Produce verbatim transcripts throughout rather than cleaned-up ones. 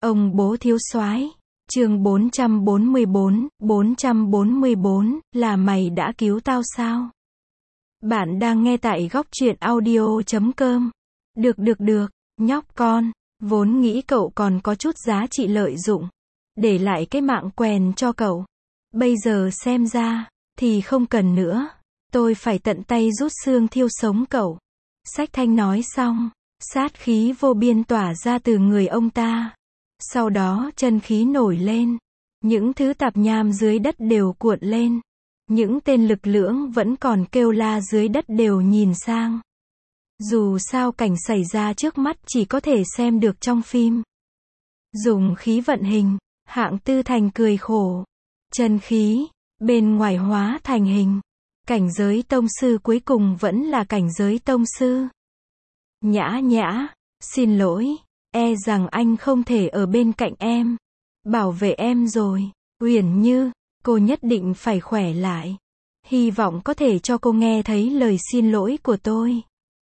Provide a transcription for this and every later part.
Ông bố thiếu soái. Chương bốn trăm bốn mươi bốn, bốn trăm bốn mươi bốn, là mày đã cứu tao sao? Bạn đang nghe tại góc truyện audio chấm com. Được được được, nhóc con, vốn nghĩ cậu còn có chút giá trị lợi dụng, để lại cái mạng quèn cho cậu. Bây giờ xem ra, thì không cần nữa. Tôi phải tận tay rút xương thiêu sống cậu. Sách Thanh nói xong, sát khí vô biên tỏa ra từ người ông ta. Sau đó chân khí nổi lên. Những thứ tạp nham dưới đất đều cuộn lên. Những tên lực lưỡng vẫn còn kêu la dưới đất đều nhìn sang. Dù sao cảnh xảy ra trước mắt chỉ có thể xem được trong phim. Dùng khí vận hình, Hạng Tư Thành cười khổ. Chân khí, bên ngoài hóa thành hình. Cảnh giới tông sư cuối cùng vẫn là cảnh giới tông sư. Nhã nhã, xin lỗi, e rằng anh không thể ở bên cạnh em, bảo vệ em rồi. Uyển Như, cô nhất định phải khỏe lại. Hy vọng có thể cho cô nghe thấy lời xin lỗi của tôi.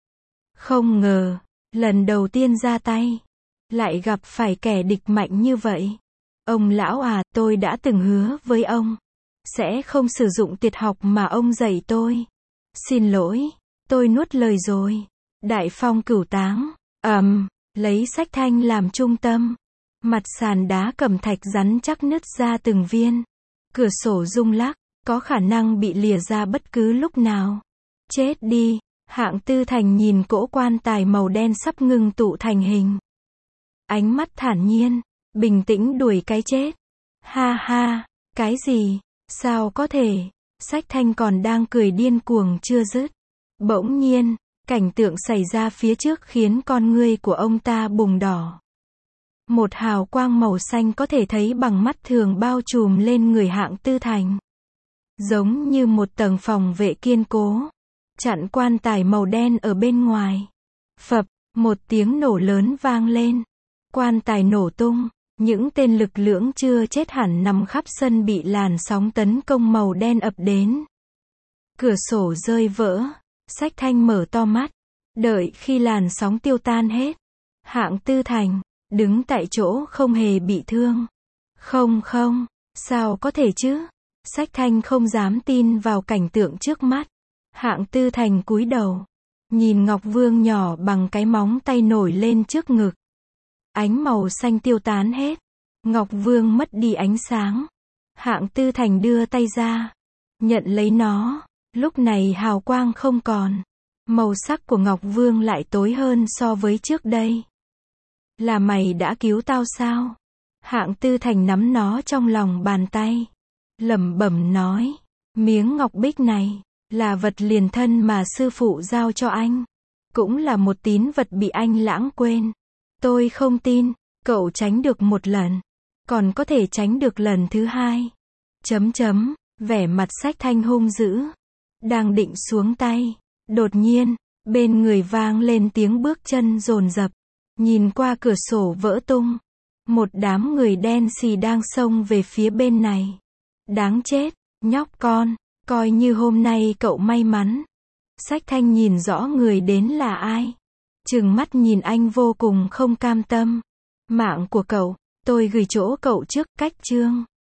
Không ngờ, lần đầu tiên ra tay, lại gặp phải kẻ địch mạnh như vậy. Ông lão à, tôi đã từng hứa với ông, sẽ không sử dụng tuyệt học mà ông dạy tôi. Xin lỗi, tôi nuốt lời rồi. Đại phong cửu táng, ầm, um, lấy Sách Thanh làm trung tâm. Mặt sàn đá cẩm thạch rắn chắc nứt ra từng viên. Cửa sổ rung lắc, có khả năng bị lìa ra bất cứ lúc nào. Chết đi, Hạng Tư Thành nhìn cỗ quan tài màu đen sắp ngưng tụ thành hình. Ánh mắt thản nhiên, bình tĩnh đuổi cái chết. Ha ha, cái gì? Sao có thể? Sách Thanh còn đang cười điên cuồng chưa dứt. Bỗng nhiên, cảnh tượng xảy ra phía trước khiến con ngươi của ông ta bùng đỏ. Một hào quang màu xanh có thể thấy bằng mắt thường bao trùm lên người Hạng Tư Thành. Giống như một tầng phòng vệ kiên cố, chặn quan tài màu đen ở bên ngoài. Phập, một tiếng nổ lớn vang lên. Quan tài nổ tung, những tên lực lưỡng chưa chết hẳn nằm khắp sân bị làn sóng tấn công màu đen ập đến. Cửa sổ rơi vỡ. Sách Thanh mở to mắt, đợi khi làn sóng tiêu tan hết. Hạng Tư Thành, đứng tại chỗ không hề bị thương. Không không, sao có thể chứ? Sách Thanh không dám tin vào cảnh tượng trước mắt. Hạng Tư Thành cúi đầu, nhìn Ngọc Vương nhỏ bằng cái móng tay nổi lên trước ngực. Ánh màu xanh tiêu tán hết. Ngọc Vương mất đi ánh sáng. Hạng Tư Thành đưa tay ra, nhận lấy nó. Lúc này hào quang không còn. Màu sắc của Ngọc Vương lại tối hơn so với trước đây. Là mày đã cứu tao sao? Hạng Tư Thành nắm nó trong lòng bàn tay, lẩm bẩm nói, miếng ngọc bích này là vật liền thân mà sư phụ giao cho anh, cũng là một tín vật bị anh lãng quên. Tôi không tin, cậu tránh được một lần, còn có thể tránh được lần thứ hai. Chấm chấm, vẻ mặt Sách Thanh hung dữ, đang định xuống tay, đột nhiên, bên người vang lên tiếng bước chân dồn dập. Nhìn qua cửa sổ vỡ tung, một đám người đen xì đang xông về phía bên này. Đáng chết, nhóc con, coi như hôm nay cậu may mắn. Sách Thanh nhìn rõ người đến là ai, trừng mắt nhìn anh vô cùng không cam tâm. Mạng của cậu, tôi gửi chỗ cậu trước, cách chương.